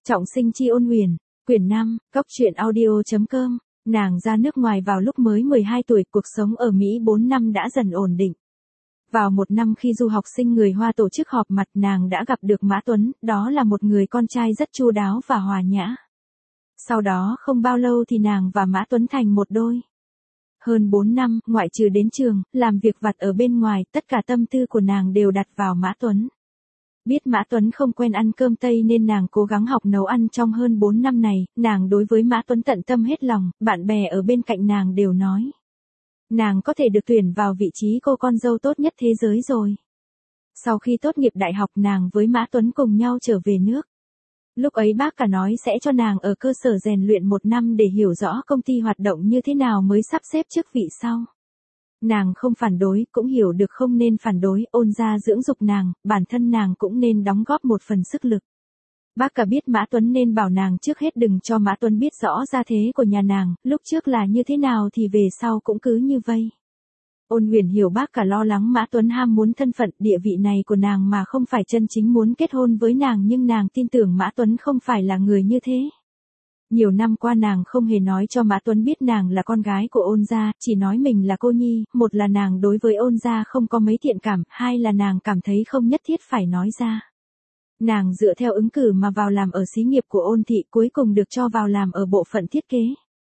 Trọng sinh chi ôn huyền, quyển 5, Cóc truyện audio.com, nàng ra nước ngoài vào lúc mới 12 tuổi, cuộc sống ở Mỹ 4 năm đã dần ổn định. Vào một năm khi du học sinh người Hoa tổ chức họp mặt, nàng đã gặp được Mã Tuấn, đó là một người con trai rất chu đáo và hòa nhã. Sau đó không bao lâu thì nàng và Mã Tuấn thành một đôi. Hơn 4 năm, ngoại trừ đến trường, làm việc vặt ở bên ngoài, tất cả tâm tư của nàng đều đặt vào Mã Tuấn. Biết Mã Tuấn không quen ăn cơm Tây nên nàng cố gắng học nấu ăn trong hơn 4 năm này, nàng đối với Mã Tuấn tận tâm hết lòng, bạn bè ở bên cạnh nàng đều nói. Nàng có thể được tuyển vào vị trí cô con dâu tốt nhất thế giới rồi. Sau khi tốt nghiệp đại học, nàng với Mã Tuấn cùng nhau trở về nước. Lúc ấy bác cả nói sẽ cho nàng ở cơ sở rèn luyện 1 năm để hiểu rõ công ty hoạt động như thế nào mới sắp xếp chức vị sau. Nàng không phản đối, cũng hiểu được không nên phản đối, ôn gia dưỡng dục nàng, bản thân nàng cũng nên đóng góp một phần sức lực. Bác cả biết Mã Tuấn nên bảo nàng trước hết đừng cho Mã Tuấn biết rõ gia thế của nhà nàng, lúc trước là như thế nào thì về sau cũng cứ như vây. Ôn huyền hiểu bác cả lo lắng Mã Tuấn ham muốn thân phận địa vị này của nàng mà không phải chân chính muốn kết hôn với nàng, nhưng nàng tin tưởng Mã Tuấn không phải là người như thế. Nhiều năm qua nàng không hề nói cho Mã Tuấn biết nàng là con gái của ôn gia, chỉ nói mình là cô nhi, một là nàng đối với ôn gia không có mấy thiện cảm, hai là nàng cảm thấy không nhất thiết phải nói ra. Nàng dựa theo ứng cử mà vào làm ở xí nghiệp của ôn thị, cuối cùng được cho vào làm ở bộ phận thiết kế.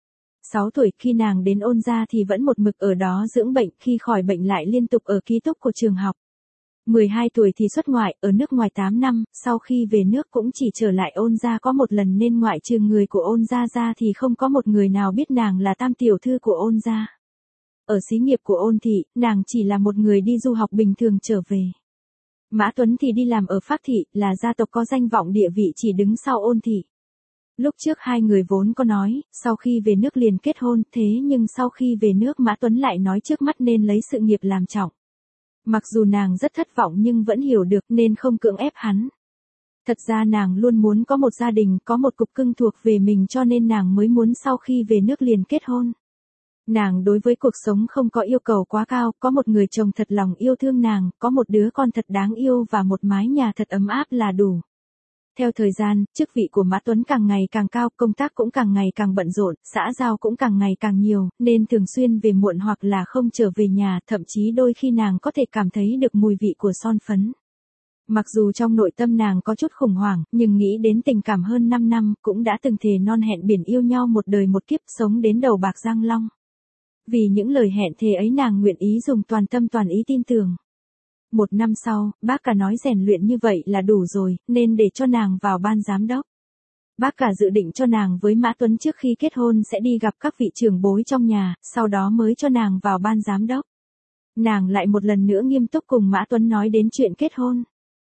6 tuổi khi nàng đến ôn gia thì vẫn một mực ở đó dưỡng bệnh, khi khỏi bệnh lại liên tục ở ký túc của trường học. 12 tuổi thì xuất ngoại, ở nước ngoài 8 năm, sau khi về nước cũng chỉ trở lại ôn gia có một lần nên ngoại trừ người của ôn gia ra thì không có một người nào biết nàng là tam tiểu thư của ôn gia. Ở xí nghiệp của ôn thị, nàng chỉ là một người đi du học bình thường trở về. Mã Tuấn thì đi làm ở Phác thị, là gia tộc có danh vọng địa vị chỉ đứng sau ôn thị. Lúc trước hai người vốn có nói, sau khi về nước liền kết hôn, thế nhưng sau khi về nước Mã Tuấn lại nói trước mắt nên lấy sự nghiệp làm trọng. Mặc dù nàng rất thất vọng nhưng vẫn hiểu được nên không cưỡng ép hắn. Thật ra nàng luôn muốn có một gia đình, có một cục cưng thuộc về mình cho nên nàng mới muốn sau khi về nước liền kết hôn. Nàng đối với cuộc sống không có yêu cầu quá cao, có một người chồng thật lòng yêu thương nàng, có một đứa con thật đáng yêu và một mái nhà thật ấm áp là đủ. Theo thời gian, chức vị của Mã Tuấn càng ngày càng cao, công tác cũng càng ngày càng bận rộn, xã giao cũng càng ngày càng nhiều, nên thường xuyên về muộn hoặc là không trở về nhà, thậm chí đôi khi nàng có thể cảm thấy được mùi vị của son phấn. Mặc dù trong nội tâm nàng có chút khủng hoảng, nhưng nghĩ đến tình cảm hơn 5 năm, cũng đã từng thề non hẹn biển yêu nhau một đời một kiếp, sống đến đầu bạc răng long. Vì những lời hẹn thề ấy nàng nguyện ý dùng toàn tâm toàn ý tin tưởng. 1 năm sau, bác cả nói rèn luyện như vậy là đủ rồi, nên để cho nàng vào ban giám đốc. Bác cả dự định cho nàng với Mã Tuấn trước khi kết hôn sẽ đi gặp các vị trưởng bối trong nhà, sau đó mới cho nàng vào ban giám đốc. Nàng lại một lần nữa nghiêm túc cùng Mã Tuấn nói đến chuyện kết hôn.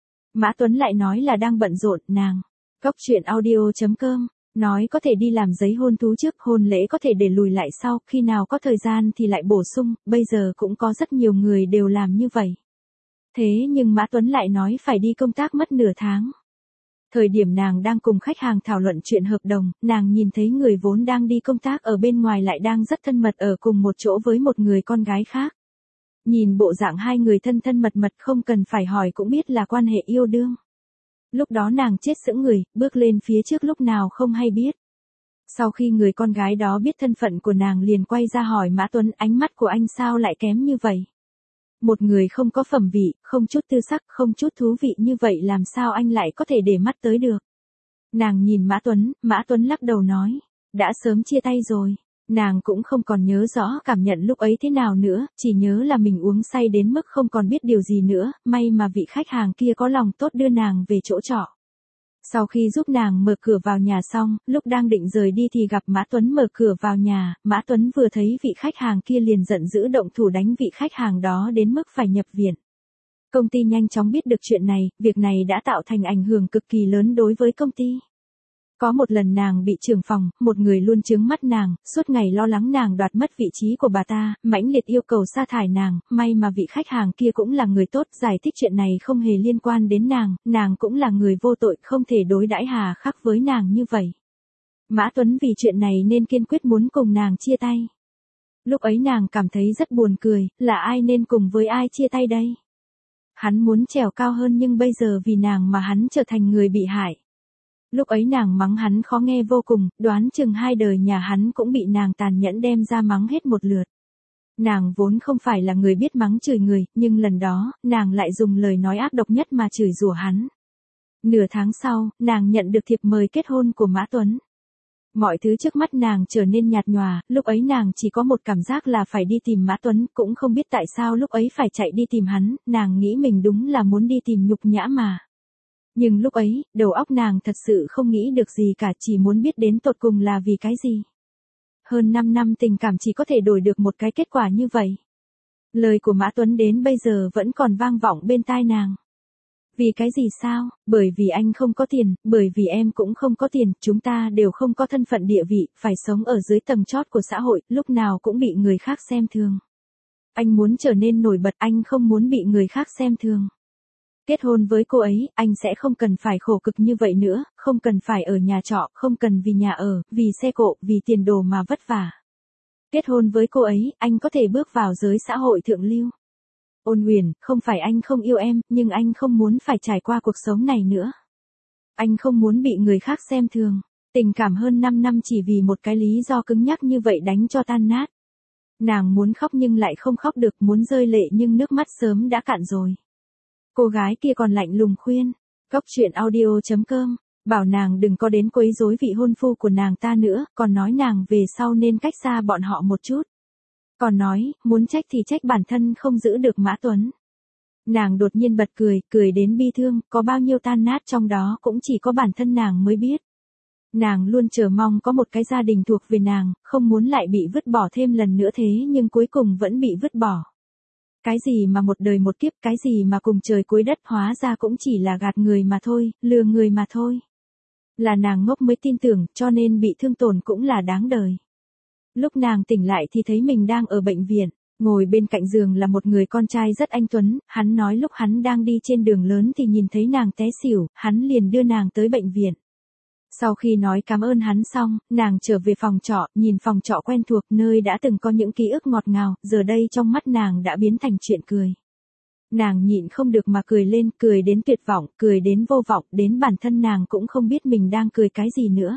Mã Tuấn lại nói là đang bận rộn, nàng. Cóc truyện audio.com, nói có thể đi làm giấy hôn thú trước, hôn lễ có thể để lùi lại sau, khi nào có thời gian thì lại bổ sung, bây giờ cũng có rất nhiều người đều làm như vậy. Thế nhưng Mã Tuấn lại nói phải đi công tác mất nửa tháng. Thời điểm nàng đang cùng khách hàng thảo luận chuyện hợp đồng, nàng nhìn thấy người vốn đang đi công tác ở bên ngoài lại đang rất thân mật ở cùng một chỗ với một người con gái khác. Nhìn bộ dạng hai người thân thân mật mật không cần phải hỏi cũng biết là quan hệ yêu đương. Lúc đó nàng chết sững người, bước lên phía trước lúc nào không hay biết. Sau khi người con gái đó biết thân phận của nàng liền quay ra hỏi Mã Tuấn, ánh mắt của anh sao lại kém như vậy? Một người không có phẩm vị, không chút tư sắc, không chút thú vị như vậy làm sao anh lại có thể để mắt tới được? Nàng nhìn Mã Tuấn lắc đầu nói, đã sớm chia tay rồi. Nàng cũng không còn nhớ rõ cảm nhận lúc ấy thế nào nữa, chỉ nhớ là mình uống say đến mức không còn biết điều gì nữa, may mà vị khách hàng kia có lòng tốt đưa nàng về chỗ trọ. Sau khi giúp nàng mở cửa vào nhà xong, lúc đang định rời đi thì gặp Mã Tuấn mở cửa vào nhà, Mã Tuấn vừa thấy vị khách hàng kia liền giận dữ động thủ đánh vị khách hàng đó đến mức phải nhập viện. Công ty nhanh chóng biết được chuyện này, việc này đã tạo thành ảnh hưởng cực kỳ lớn đối với công ty. Có một lần nàng bị trưởng phòng, một người luôn chướng mắt nàng, suốt ngày lo lắng nàng đoạt mất vị trí của bà ta, mãnh liệt yêu cầu sa thải nàng, may mà vị khách hàng kia cũng là người tốt, giải thích chuyện này không hề liên quan đến nàng cũng là người vô tội, không thể đối đãi hà khắc với nàng như vậy. Mã Tuấn vì chuyện này nên kiên quyết muốn cùng nàng chia tay. Lúc ấy nàng cảm thấy rất buồn cười, là ai nên cùng với ai chia tay đây? Hắn muốn trèo cao hơn nhưng bây giờ vì nàng mà hắn trở thành người bị hại. Lúc ấy nàng mắng hắn khó nghe vô cùng, đoán chừng 2 đời nhà hắn cũng bị nàng tàn nhẫn đem ra mắng hết một lượt. Nàng vốn không phải là người biết mắng chửi người, nhưng lần đó, nàng lại dùng lời nói ác độc nhất mà chửi rủa hắn. Nửa tháng sau, nàng nhận được thiệp mời kết hôn của Mã Tuấn. Mọi thứ trước mắt nàng trở nên nhạt nhòa, lúc ấy nàng chỉ có một cảm giác là phải đi tìm Mã Tuấn, cũng không biết tại sao lúc ấy phải chạy đi tìm hắn, nàng nghĩ mình đúng là muốn đi tìm nhục nhã mà. Nhưng lúc ấy, đầu óc nàng thật sự không nghĩ được gì cả, chỉ muốn biết đến tột cùng là vì cái gì. Hơn 5 năm tình cảm chỉ có thể đổi được một cái kết quả như vậy. Lời của Mã Tuấn đến bây giờ vẫn còn vang vọng bên tai nàng. Vì cái gì sao? Bởi vì anh không có tiền, bởi vì em cũng không có tiền, chúng ta đều không có thân phận địa vị, phải sống ở dưới tầng chót của xã hội, lúc nào cũng bị người khác xem thường. Anh muốn trở nên nổi bật, anh không muốn bị người khác xem thường. Kết hôn với cô ấy, anh sẽ không cần phải khổ cực như vậy nữa, không cần phải ở nhà trọ, không cần vì nhà ở, vì xe cộ, vì tiền đồ mà vất vả. Kết hôn với cô ấy, anh có thể bước vào giới xã hội thượng lưu. Ôn Huyền, không phải anh không yêu em, nhưng anh không muốn phải trải qua cuộc sống này nữa. Anh không muốn bị người khác xem thường. Tình cảm hơn 5 năm chỉ vì một cái lý do cứng nhắc như vậy đánh cho tan nát. Nàng muốn khóc nhưng lại không khóc được, muốn rơi lệ nhưng nước mắt sớm đã cạn rồi. Cô gái kia còn lạnh lùng khuyên, Cóc Truyện Audio.com, bảo nàng đừng có đến quấy rối vị hôn phu của nàng ta nữa, còn nói nàng về sau nên cách xa bọn họ một chút. Còn nói, muốn trách thì trách bản thân không giữ được Mã Tuấn. Nàng đột nhiên bật cười, cười đến bi thương, có bao nhiêu tan nát trong đó cũng chỉ có bản thân nàng mới biết. Nàng luôn chờ mong có một cái gia đình thuộc về nàng, không muốn lại bị vứt bỏ thêm lần nữa thế nhưng cuối cùng vẫn bị vứt bỏ. Cái gì mà một đời một kiếp, cái gì mà cùng trời cuối đất, hóa ra cũng chỉ là gạt người mà thôi, lừa người mà thôi. Là nàng ngốc mới tin tưởng, cho nên bị thương tổn cũng là đáng đời. Lúc nàng tỉnh lại thì thấy mình đang ở bệnh viện, ngồi bên cạnh giường là một người con trai rất anh tuấn, hắn nói lúc hắn đang đi trên đường lớn thì nhìn thấy nàng té xỉu, hắn liền đưa nàng tới bệnh viện. Sau khi nói cảm ơn hắn xong, nàng trở về phòng trọ, nhìn phòng trọ quen thuộc nơi đã từng có những ký ức ngọt ngào, giờ đây trong mắt nàng đã biến thành chuyện cười. Nàng nhịn không được mà cười lên, cười đến tuyệt vọng, cười đến vô vọng, đến bản thân nàng cũng không biết mình đang cười cái gì nữa.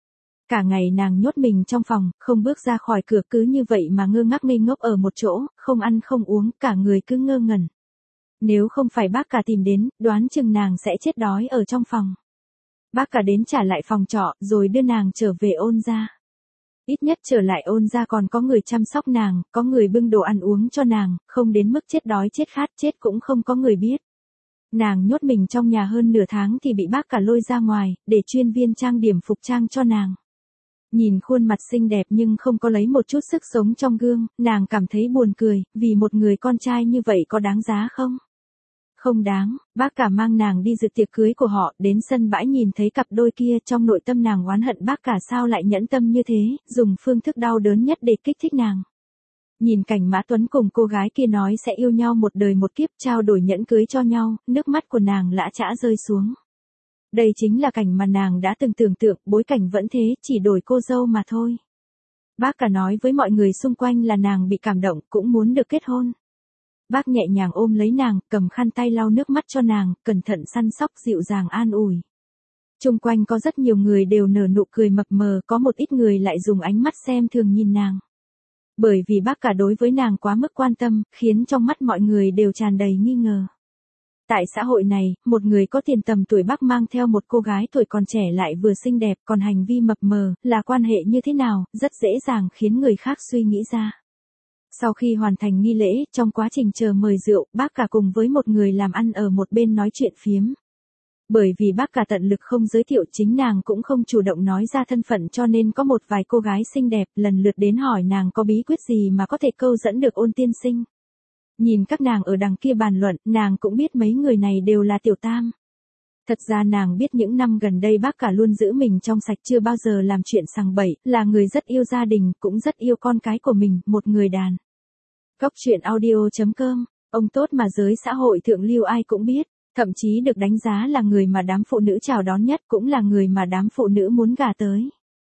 Cả ngày nàng nhốt mình trong phòng, không bước ra khỏi cửa, cứ như vậy mà ngơ ngác ngây ngốc ở một chỗ, không ăn không uống, cả người cứ ngơ ngẩn. Nếu không phải bác cả tìm đến, đoán chừng nàng sẽ chết đói ở trong phòng. Bác cả đến trả lại phòng trọ, rồi đưa nàng trở về Ôn gia. Ít nhất trở lại Ôn gia còn có người chăm sóc nàng, có người bưng đồ ăn uống cho nàng, không đến mức chết đói chết khát, chết cũng không có người biết. Nàng nhốt mình trong nhà hơn nửa tháng thì bị bác cả lôi ra ngoài, để chuyên viên trang điểm phục trang cho nàng. Nhìn khuôn mặt xinh đẹp nhưng không có lấy một chút sức sống trong gương, nàng cảm thấy buồn cười, vì một người con trai như vậy có đáng giá không? Không đáng, bác cả mang nàng đi dự tiệc cưới của họ, đến sân bãi nhìn thấy cặp đôi kia, trong nội tâm nàng oán hận bác cả sao lại nhẫn tâm như thế, dùng phương thức đau đớn nhất để kích thích nàng. Nhìn cảnh Mã Tuấn cùng cô gái kia nói sẽ yêu nhau một đời một kiếp, trao đổi nhẫn cưới cho nhau, nước mắt của nàng lã chã rơi xuống. Đây chính là cảnh mà nàng đã từng tưởng tượng, bối cảnh vẫn thế, chỉ đổi cô dâu mà thôi. Bác cả nói với mọi người xung quanh là nàng bị cảm động, cũng muốn được kết hôn. Bác nhẹ nhàng ôm lấy nàng, cầm khăn tay lau nước mắt cho nàng, cẩn thận săn sóc dịu dàng an ủi. Chung quanh có rất nhiều người đều nở nụ cười mập mờ, có một ít người lại dùng ánh mắt xem thường nhìn nàng. Bởi vì bác cả đối với nàng quá mức quan tâm, khiến trong mắt mọi người đều tràn đầy nghi ngờ. Tại xã hội này, một người có tiền tầm tuổi bác mang theo một cô gái tuổi còn trẻ lại vừa xinh đẹp, còn hành vi mập mờ, là quan hệ như thế nào, rất dễ dàng khiến người khác suy nghĩ ra. Sau khi hoàn thành nghi lễ, trong quá trình chờ mời rượu, bác cả cùng với một người làm ăn ở một bên nói chuyện phiếm. Bởi vì bác cả tận lực không giới thiệu, chính nàng cũng không chủ động nói ra thân phận, cho nên có một vài cô gái xinh đẹp lần lượt đến hỏi nàng có bí quyết gì mà có thể câu dẫn được Ôn tiên sinh. Nhìn các nàng ở đằng kia bàn luận, nàng cũng biết mấy người này đều là tiểu tam. Thật ra nàng biết những năm gần đây bác cả luôn giữ mình trong sạch, chưa bao giờ làm chuyện sằng bậy, là người rất yêu gia đình, cũng rất yêu con cái của mình, một người đàn. Cóc Truyện Audio.com, ông tốt mà giới xã hội thượng lưu ai cũng biết, thậm chí được đánh giá là người mà đám phụ nữ chào đón nhất, cũng là người mà đám phụ nữ muốn gả tới.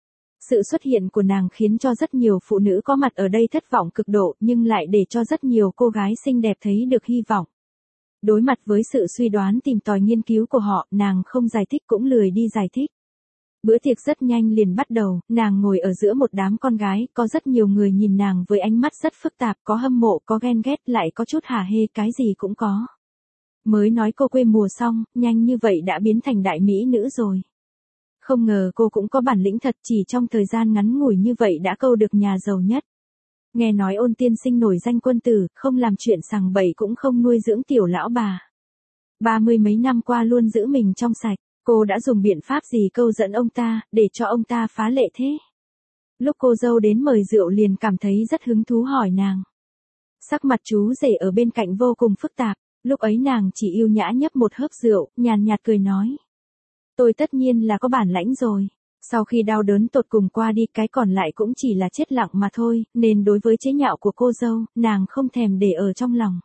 Sự xuất hiện của nàng khiến cho rất nhiều phụ nữ có mặt ở đây thất vọng cực độ, nhưng lại để cho rất nhiều cô gái xinh đẹp thấy được hy vọng. Đối mặt với sự suy đoán tìm tòi nghiên cứu của họ, nàng không giải thích cũng lười đi giải thích. Bữa tiệc rất nhanh liền bắt đầu, nàng ngồi ở giữa một đám con gái, có rất nhiều người nhìn nàng với ánh mắt rất phức tạp, có hâm mộ, có ghen ghét, lại có chút hả hê, cái gì cũng có. Mới nói cô quê mùa xong, nhanh như vậy đã biến thành đại mỹ nữ rồi. Không ngờ cô cũng có bản lĩnh thật, chỉ trong thời gian ngắn ngủi như vậy đã câu được nhà giàu nhất. Nghe nói Ôn tiên sinh nổi danh quân tử, không làm chuyện sằng bậy cũng không nuôi dưỡng tiểu lão bà. 30 mấy năm qua luôn giữ mình trong sạch, cô đã dùng biện pháp gì câu dẫn ông ta, để cho ông ta phá lệ thế? Lúc cô dâu đến mời rượu liền cảm thấy rất hứng thú hỏi nàng. Sắc mặt chú rể ở bên cạnh vô cùng phức tạp, lúc ấy nàng chỉ yêu nhã nhấp một hớp rượu, nhàn nhạt cười nói. Tôi tất nhiên là có bản lãnh rồi. Sau khi đau đớn tột cùng qua đi, cái còn lại cũng chỉ là chết lặng mà thôi, nên đối với chế nhạo của cô dâu, nàng không thèm để ở trong lòng.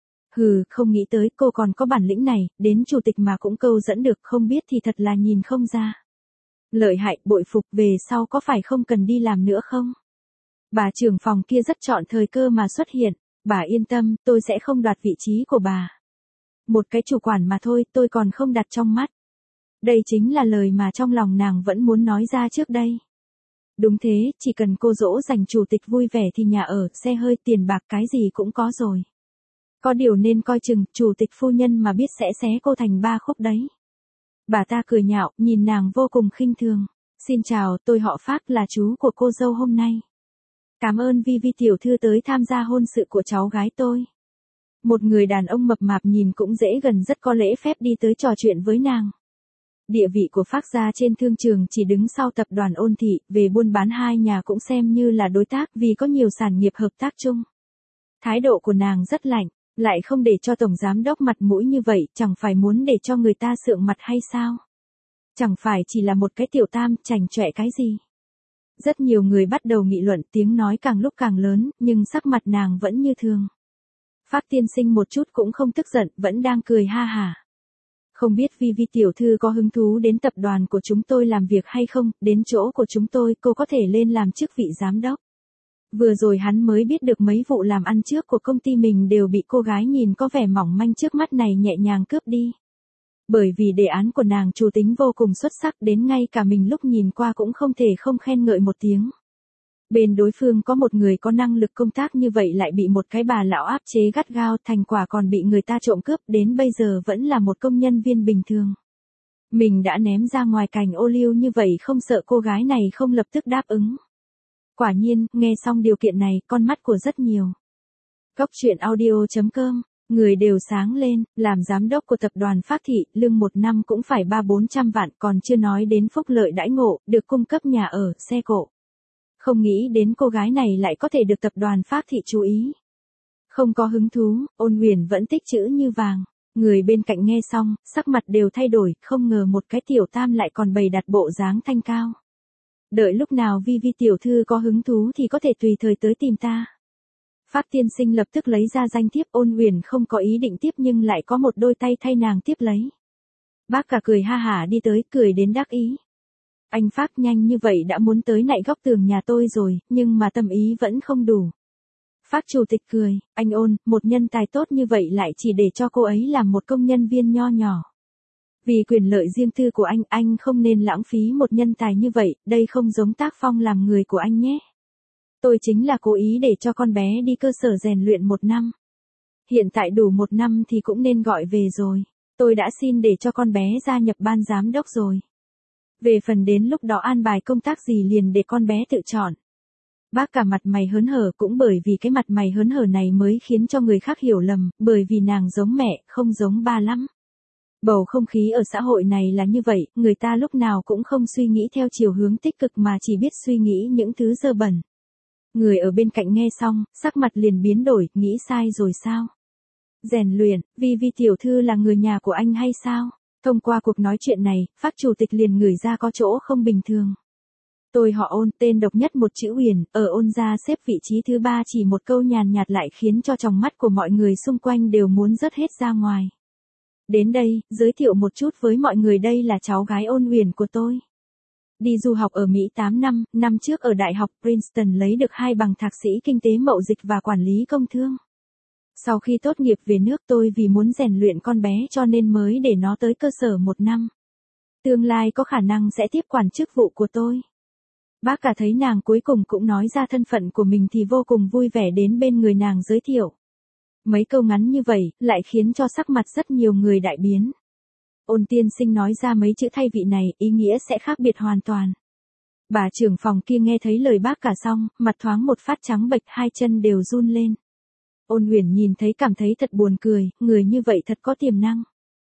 Hừ, không nghĩ tới cô còn có bản lĩnh này, đến chủ tịch mà cũng câu dẫn được, không biết thì thật là nhìn không ra. Lợi hại, bội phục, về sau có phải không cần đi làm nữa không? Bà trưởng phòng kia rất chọn thời cơ mà xuất hiện, bà yên tâm, tôi sẽ không đoạt vị trí của bà. Một cái chủ quản mà thôi, tôi còn không đặt trong mắt. Đây chính là lời mà trong lòng nàng vẫn muốn nói ra trước đây. Đúng thế, chỉ cần cô dỗ dành chủ tịch vui vẻ thì nhà ở, xe hơi, tiền bạc cái gì cũng có rồi. Có điều nên coi chừng, chủ tịch phu nhân mà biết sẽ xé cô thành 3 khúc đấy. Bà ta cười nhạo, nhìn nàng vô cùng khinh thường. Xin chào, tôi họ Phác, là chú của cô dâu hôm nay. Cảm ơn Vi tiểu thư tới tham gia hôn sự của cháu gái tôi. Một người đàn ông mập mạp nhìn cũng dễ gần rất có lễ phép đi tới trò chuyện với nàng. Địa vị của Phác gia trên thương trường chỉ đứng sau tập đoàn Ôn thị, về buôn bán hai nhà cũng xem như là đối tác vì có nhiều sản nghiệp hợp tác chung. Thái độ của nàng rất lạnh, lại không để cho tổng giám đốc mặt mũi như vậy, chẳng phải muốn để cho người ta sượng mặt hay sao? Chẳng phải chỉ là một cái tiểu tam, chảnh chọe cái gì? Rất nhiều người bắt đầu nghị luận, tiếng nói càng lúc càng lớn, nhưng sắc mặt nàng vẫn như thường. Phác tiên sinh một chút cũng không tức giận, vẫn đang cười ha hả. Không biết Vi tiểu thư có hứng thú đến tập đoàn của chúng tôi làm việc hay không, đến chỗ của chúng tôi cô có thể lên làm chức vị giám đốc. Vừa rồi hắn mới biết được mấy vụ làm ăn trước của công ty mình đều bị cô gái nhìn có vẻ mỏng manh trước mắt này nhẹ nhàng cướp đi. Bởi vì đề án của nàng chủ tính vô cùng xuất sắc, đến ngay cả mình lúc nhìn qua cũng không thể không khen ngợi một tiếng. Bên đối phương có một người có năng lực công tác như vậy lại bị một cái bà lão áp chế gắt gao, thành quả còn bị người ta trộm cướp, đến bây giờ vẫn là một công nhân viên bình thường. Mình đã ném ra ngoài cành ô liu như vậy, không sợ cô gái này không lập tức đáp ứng. Quả nhiên, nghe xong điều kiện này, con mắt của rất nhiều Cóc truyện audio.com, người đều sáng lên, làm giám đốc của tập đoàn Phác thị, lương một năm cũng phải 300-400 vạn, còn chưa nói đến phúc lợi đãi ngộ, được cung cấp nhà ở, xe cộ. Không nghĩ đến cô gái này lại có thể được tập đoàn Phác thị chú ý. Không có hứng thú, Ôn Huyền vẫn tích chữ như vàng. Người bên cạnh nghe xong, sắc mặt đều thay đổi, không ngờ một cái tiểu tam lại còn bày đặt bộ dáng thanh cao. Đợi lúc nào Vi tiểu thư có hứng thú thì có thể tùy thời tới tìm ta. Phác tiên sinh lập tức lấy ra danh thiếp. Ôn Huyền không có ý định tiếp nhưng lại có một đôi tay thay nàng tiếp lấy. Bác cả cười ha hả đi tới, cười đến đắc ý. Anh Phác nhanh như vậy đã muốn tới nạy góc tường nhà tôi rồi, nhưng mà tâm ý vẫn không đủ. Phác chủ tịch cười, anh Ôn, một nhân tài tốt như vậy lại chỉ để cho cô ấy làm một công nhân viên nho nhỏ. Vì quyền lợi riêng tư của anh không nên lãng phí một nhân tài như vậy, đây không giống tác phong làm người của anh nhé. Tôi chính là cố ý để cho con bé đi cơ sở rèn luyện 1 năm. Hiện tại đủ 1 năm thì cũng nên gọi về rồi. Tôi đã xin để cho con bé gia nhập ban giám đốc rồi. Về phần đến lúc đó an bài công tác gì liền để con bé tự chọn. Bác cả mặt mày hớn hở, cũng bởi vì cái mặt mày hớn hở này mới khiến cho người khác hiểu lầm, bởi vì nàng giống mẹ, không giống ba lắm. Bầu không khí ở xã hội này là như vậy, người ta lúc nào cũng không suy nghĩ theo chiều hướng tích cực mà chỉ biết suy nghĩ những thứ dơ bẩn. Người ở bên cạnh nghe xong, sắc mặt liền biến đổi, nghĩ sai rồi sao? Rèn luyện, Vi tiểu thư là người nhà của anh hay sao? Thông qua cuộc nói chuyện này, Phác chủ tịch liền ngửi ra có chỗ không bình thường. Tôi họ Ôn, tên độc nhất một chữ Huyền, ở Ôn gia xếp vị trí thứ 3, chỉ một câu nhàn nhạt lại khiến cho tròng mắt của mọi người xung quanh đều muốn rớt hết ra ngoài. Đến đây, giới thiệu một chút với mọi người, đây là cháu gái Ôn Huyền của tôi. Đi du học ở Mỹ 8 năm, năm trước ở Đại học Princeton lấy được 2 bằng thạc sĩ kinh tế mậu dịch và quản lý công thương. Sau khi tốt nghiệp về nước, tôi vì muốn rèn luyện con bé cho nên mới để nó tới cơ sở 1 năm. Tương lai có khả năng sẽ tiếp quản chức vụ của tôi. Bác cả thấy nàng cuối cùng cũng nói ra thân phận của mình thì vô cùng vui vẻ đến bên người nàng giới thiệu. Mấy câu ngắn như vậy, lại khiến cho sắc mặt rất nhiều người đại biến. Ôn tiên sinh nói ra mấy chữ thay vị này, ý nghĩa sẽ khác biệt hoàn toàn. Bà trưởng phòng kia nghe thấy lời bác cả xong, mặt thoáng một phát trắng bệch, hai chân đều run lên. Ôn Uyển nhìn thấy cảm thấy thật buồn cười, người như vậy thật có tiềm năng.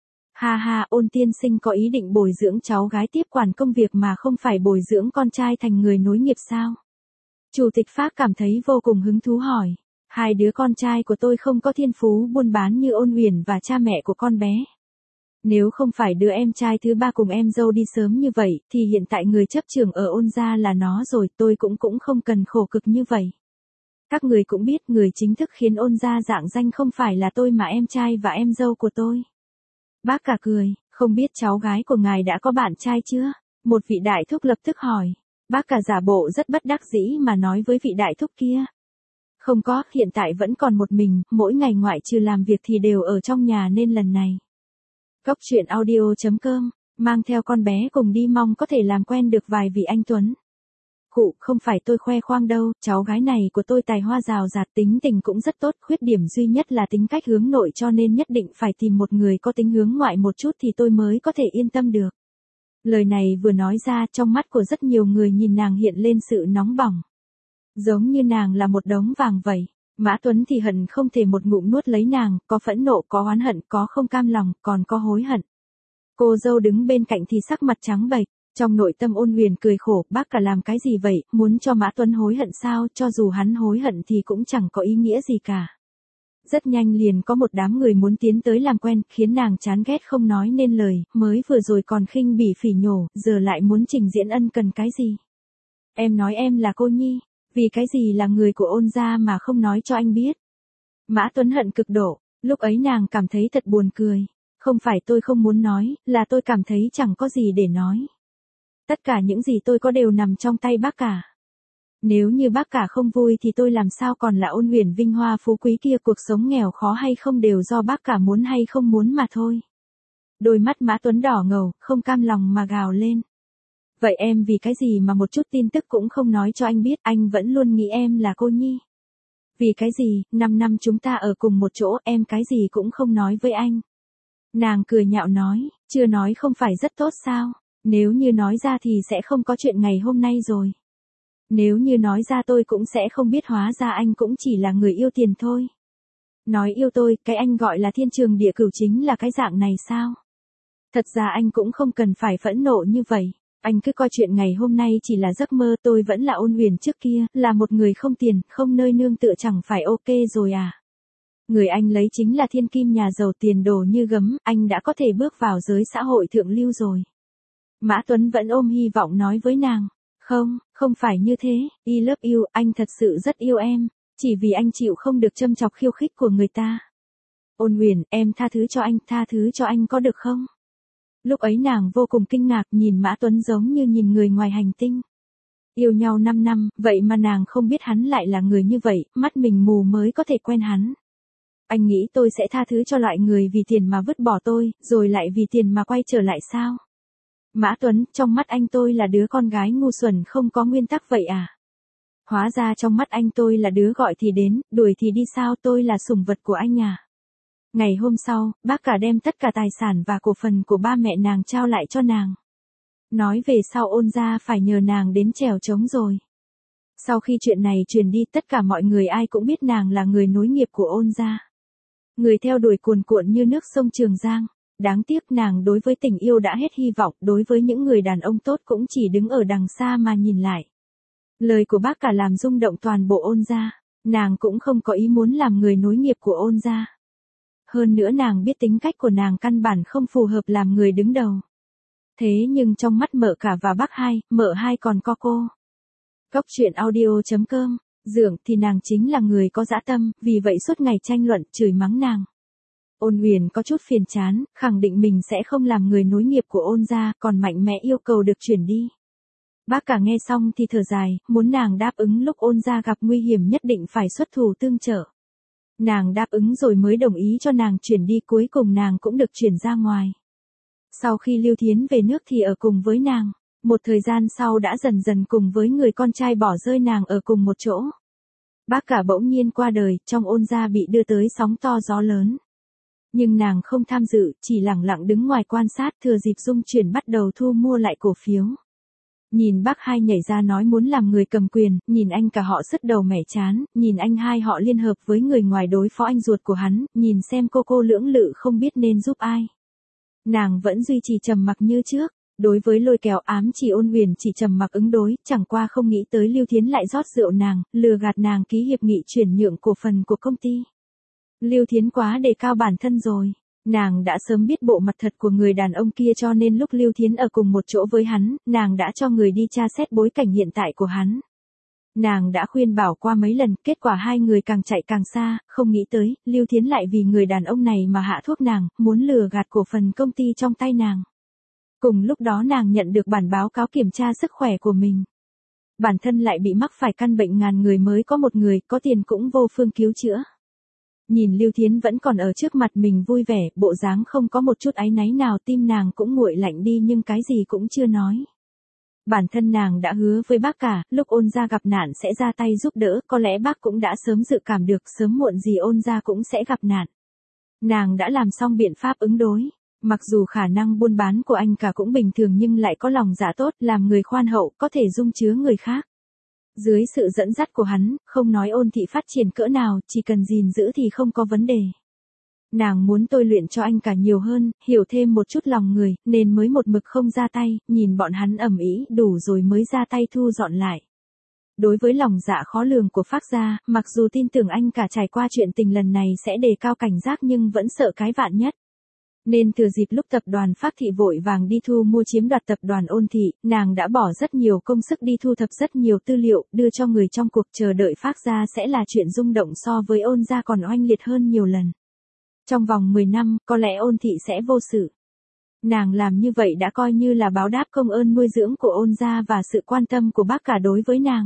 Ha ha, Ôn tiên sinh có ý định bồi dưỡng cháu gái tiếp quản công việc mà không phải bồi dưỡng con trai thành người nối nghiệp sao? Chủ tịch Phác cảm thấy vô cùng hứng thú hỏi. Hai đứa con trai của tôi không có thiên phú buôn bán như Ôn Uyển và cha mẹ của con bé. Nếu không phải đứa em trai thứ ba cùng em dâu đi sớm như vậy, thì hiện tại người chấp trưởng ở Ôn gia là nó rồi, tôi cũng không cần khổ cực như vậy. Các người cũng biết người chính thức khiến Ôn gia rạng danh không phải là tôi mà em trai và em dâu của tôi. Bác cả cười, không biết cháu gái của ngài đã có bạn trai chưa? Một vị đại thúc lập tức hỏi. Bác cả giả bộ rất bất đắc dĩ mà nói với vị đại thúc kia. Không có, hiện tại vẫn còn một mình, mỗi ngày ngoại trừ làm việc thì đều ở trong nhà nên lần này. Cốc truyện audio.com, mang theo con bé cùng đi mong có thể làm quen được vài vị anh tuấn. Khụ, không phải tôi khoe khoang đâu, cháu gái này của tôi tài hoa rào rạt, tính tình cũng rất tốt, khuyết điểm duy nhất là tính cách hướng nội cho nên nhất định phải tìm một người có tính hướng ngoại một chút thì tôi mới có thể yên tâm được. Lời này vừa nói ra trong mắt của rất nhiều người nhìn nàng hiện lên sự nóng bỏng. Giống như nàng là một đống vàng vậy. Mã Tuấn thì hận không thể một ngụm nuốt lấy nàng, có phẫn nộ, có oán hận, có không cam lòng, còn có hối hận. Cô dâu đứng bên cạnh thì sắc mặt trắng bệch, trong nội tâm Ôn Huyền cười khổ, bác cả làm cái gì vậy, muốn cho Mã Tuấn hối hận sao, cho dù hắn hối hận thì cũng chẳng có ý nghĩa gì cả. Rất nhanh liền có một đám người muốn tiến tới làm quen, khiến nàng chán ghét không nói nên lời, mới vừa rồi còn khinh bỉ phỉ nhổ, giờ lại muốn trình diễn ân cần cái gì. Em nói em là cô Nhi. Vì cái gì là người của Ôn gia mà không nói cho anh biết. Mã Tuấn hận cực độ, lúc ấy nàng cảm thấy thật buồn cười. Không phải tôi không muốn nói, là tôi cảm thấy chẳng có gì để nói. Tất cả những gì tôi có đều nằm trong tay bác cả. Nếu như bác cả không vui thì tôi làm sao còn là Ôn Huyền vinh hoa phú quý kia, cuộc sống nghèo khó hay không đều do bác cả muốn hay không muốn mà thôi. Đôi mắt Mã Tuấn đỏ ngầu, không cam lòng mà gào lên. Vậy em vì cái gì mà một chút tin tức cũng không nói cho anh biết, anh vẫn luôn nghĩ em là cô Nhi. Vì cái gì, 5 năm chúng ta ở cùng một chỗ, em cái gì cũng không nói với anh. Nàng cười nhạo nói, chưa nói không phải rất tốt sao, nếu như nói ra thì sẽ không có chuyện ngày hôm nay rồi. Nếu như nói ra tôi cũng sẽ không biết hóa ra anh cũng chỉ là người yêu tiền thôi. Nói yêu tôi, cái anh gọi là thiên trường địa cửu chính là cái dạng này sao? Thật ra anh cũng không cần phải phẫn nộ như vậy. Anh cứ coi chuyện ngày hôm nay chỉ là giấc mơ, tôi vẫn là Ôn Huyền trước kia, là một người không tiền, không nơi nương tựa chẳng phải ok rồi à. Người anh lấy chính là thiên kim nhà giàu tiền đồ như gấm, anh đã có thể bước vào giới xã hội thượng lưu rồi. Mã Tuấn vẫn ôm hy vọng nói với nàng, không phải như thế, I love you, anh thật sự rất yêu em, chỉ vì anh chịu không được châm chọc khiêu khích của người ta. Ôn Huyền, em tha thứ cho anh có được không? Lúc ấy nàng vô cùng kinh ngạc nhìn Mã Tuấn giống như nhìn người ngoài hành tinh. Yêu nhau 5 năm, vậy mà nàng không biết hắn lại là người như vậy, mắt mình mù mới có thể quen hắn. Anh nghĩ tôi sẽ tha thứ cho loại người vì tiền mà vứt bỏ tôi, rồi lại vì tiền mà quay trở lại sao? Mã Tuấn, trong mắt anh tôi là đứa con gái ngu xuẩn không có nguyên tắc vậy à? Hóa ra trong mắt anh tôi là đứa gọi thì đến, đuổi thì đi sao, tôi là sủng vật của anh à? Ngày hôm sau, bác cả đem tất cả tài sản và cổ phần của ba mẹ nàng trao lại cho nàng. Nói về sau Ôn gia phải nhờ nàng đến chèo trống rồi. Sau khi chuyện này truyền đi tất cả mọi người ai cũng biết nàng là người nối nghiệp của Ôn gia. Người theo đuổi cuồn cuộn như nước sông Trường Giang. Đáng tiếc nàng đối với tình yêu đã hết hy vọng, đối với những người đàn ông tốt cũng chỉ đứng ở đằng xa mà nhìn lại. Lời của bác cả làm rung động toàn bộ Ôn gia. Nàng cũng không có ý muốn làm người nối nghiệp của Ôn gia. Hơn nữa nàng biết tính cách của nàng căn bản không phù hợp làm người đứng đầu. Thế nhưng trong mắt mợ cả và bác hai, mợ hai còn có cô. Cốc truyện audio.com, Dượng thì nàng chính là người có dã tâm, vì vậy suốt ngày tranh luận, chửi mắng nàng. Ôn Huyền có chút phiền chán, khẳng định mình sẽ không làm người nối nghiệp của Ôn gia, còn mạnh mẽ yêu cầu được chuyển đi. Bác cả nghe xong thì thở dài, muốn nàng đáp ứng lúc Ôn gia gặp nguy hiểm nhất định phải xuất thủ tương trợ. Nàng đáp ứng rồi mới đồng ý cho nàng chuyển đi, cuối cùng nàng cũng được chuyển ra ngoài. Sau khi Lưu Thiến về nước thì ở cùng với nàng, một thời gian sau đã dần dần cùng với người con trai bỏ rơi nàng ở cùng một chỗ. Bác cả bỗng nhiên qua đời, trong Ôn gia bị đưa tới sóng to gió lớn. Nhưng nàng không tham dự, chỉ lặng lặng đứng ngoài quan sát, thừa dịp dung chuyển bắt đầu thu mua lại cổ phiếu. Nhìn bác hai nhảy ra nói muốn làm người cầm quyền, nhìn anh cả họ sứt đầu mẻ chán, nhìn anh hai họ liên hợp với người ngoài đối phó anh ruột của hắn, nhìn xem cô lưỡng lự không biết nên giúp ai. Nàng vẫn duy trì trầm mặc như trước, đối với lôi kéo ám chỉ Ôn Huyền chỉ trầm mặc ứng đối, chẳng qua không nghĩ tới Lưu Thiến lại rót rượu nàng, lừa gạt nàng ký hiệp nghị chuyển nhượng cổ phần của công ty. Lưu Thiến quá đề cao bản thân rồi. Nàng đã sớm biết bộ mặt thật của người đàn ông kia cho nên lúc Lưu Thiến ở cùng một chỗ với hắn, nàng đã cho người đi tra xét bối cảnh hiện tại của hắn. Nàng đã khuyên bảo qua mấy lần, kết quả hai người càng chạy càng xa, không nghĩ tới, Lưu Thiến lại vì người đàn ông này mà hạ thuốc nàng, muốn lừa gạt cổ phần công ty trong tay nàng. Cùng lúc đó nàng nhận được bản báo cáo kiểm tra sức khỏe của mình. Bản thân lại bị mắc phải căn bệnh ngàn người mới có một người, có tiền cũng vô phương cứu chữa. Nhìn Lưu Thiến vẫn còn ở trước mặt mình vui vẻ, bộ dáng không có một chút áy náy nào, tim nàng cũng nguội lạnh đi nhưng cái gì cũng chưa nói. Bản thân nàng đã hứa với bác cả, lúc Ôn gia gặp nạn sẽ ra tay giúp đỡ, có lẽ bác cũng đã sớm dự cảm được sớm muộn gì Ôn gia cũng sẽ gặp nạn. Nàng đã làm xong biện pháp ứng đối. Mặc dù khả năng buôn bán của anh cả cũng bình thường nhưng lại có lòng dạ tốt, làm người khoan hậu, có thể dung chứa người khác. Dưới sự dẫn dắt của hắn, không nói Ôn thị phát triển cỡ nào, chỉ cần gìn giữ thì không có vấn đề. Nàng muốn tôi luyện cho anh cả nhiều hơn, hiểu thêm một chút lòng người, nên mới một mực không ra tay, nhìn bọn hắn ầm ĩ đủ rồi mới ra tay thu dọn lại. Đối với lòng dạ khó lường của Phác gia, mặc dù tin tưởng anh cả trải qua chuyện tình lần này sẽ đề cao cảnh giác nhưng vẫn sợ cái vạn nhất. Nên thừa dịp lúc tập đoàn Phác thị vội vàng đi thu mua chiếm đoạt tập đoàn Ôn thị, nàng đã bỏ rất nhiều công sức đi thu thập rất nhiều tư liệu, đưa cho người trong cuộc, chờ đợi Phác gia sẽ là chuyện rung động so với Ôn gia còn oanh liệt hơn nhiều lần. Trong vòng 10 năm, có lẽ Ôn thị sẽ vô sự. Nàng làm như vậy đã coi như là báo đáp công ơn nuôi dưỡng của Ôn gia và sự quan tâm của bác cả đối với nàng.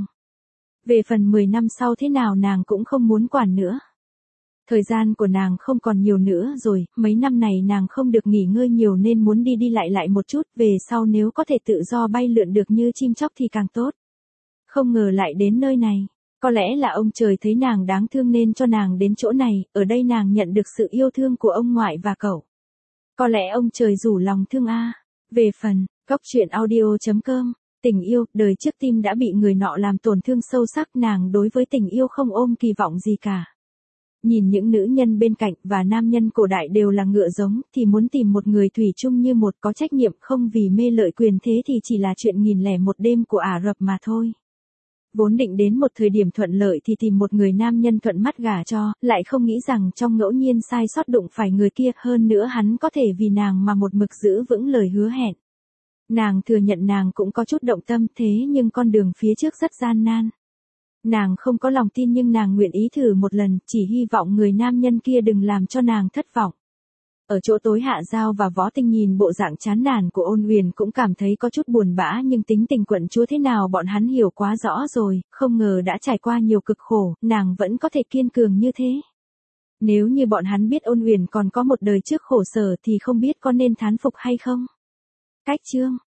Về phần 10 năm sau thế nào nàng cũng không muốn quản nữa. Thời gian của nàng không còn nhiều nữa rồi, mấy năm này nàng không được nghỉ ngơi nhiều nên muốn đi đi lại một chút, về sau nếu có thể tự do bay lượn được như chim chóc thì càng tốt. Không ngờ lại đến nơi này, có lẽ là ông trời thấy nàng đáng thương nên cho nàng đến chỗ này, ở đây nàng nhận được sự yêu thương của ông ngoại và cậu. Có lẽ ông trời rủ lòng thương a. Về phần, goctruyện audio.com, tình yêu, đời trước tim đã bị người nọ làm tổn thương sâu sắc, nàng đối với tình yêu không ôm kỳ vọng gì cả. Nhìn những nữ nhân bên cạnh và nam nhân cổ đại đều là ngựa giống, thì muốn tìm một người thủy chung như một có trách nhiệm không vì mê lợi quyền thế thì chỉ là chuyện 1001 đêm của Ả Rập mà thôi. Vốn định đến một thời điểm thuận lợi thì tìm một người nam nhân thuận mắt gả cho, lại không nghĩ rằng trong ngẫu nhiên sai sót đụng phải người kia, hơn nữa hắn có thể vì nàng mà một mực giữ vững lời hứa hẹn. Nàng thừa nhận nàng cũng có chút động tâm, thế nhưng con đường phía trước rất gian nan. Nàng không có lòng tin nhưng nàng nguyện ý thử một lần, chỉ hy vọng người nam nhân kia đừng làm cho nàng thất vọng. Ở chỗ tối Hạ Giao và Võ Tinh nhìn bộ dạng chán nản của Ôn Huyền cũng cảm thấy có chút buồn bã, nhưng tính tình quận chúa thế nào bọn hắn hiểu quá rõ rồi, không ngờ đã trải qua nhiều cực khổ, nàng vẫn có thể kiên cường như thế. Nếu như bọn hắn biết Ôn Huyền còn có một đời trước khổ sở thì không biết có nên thán phục hay không. Cách chương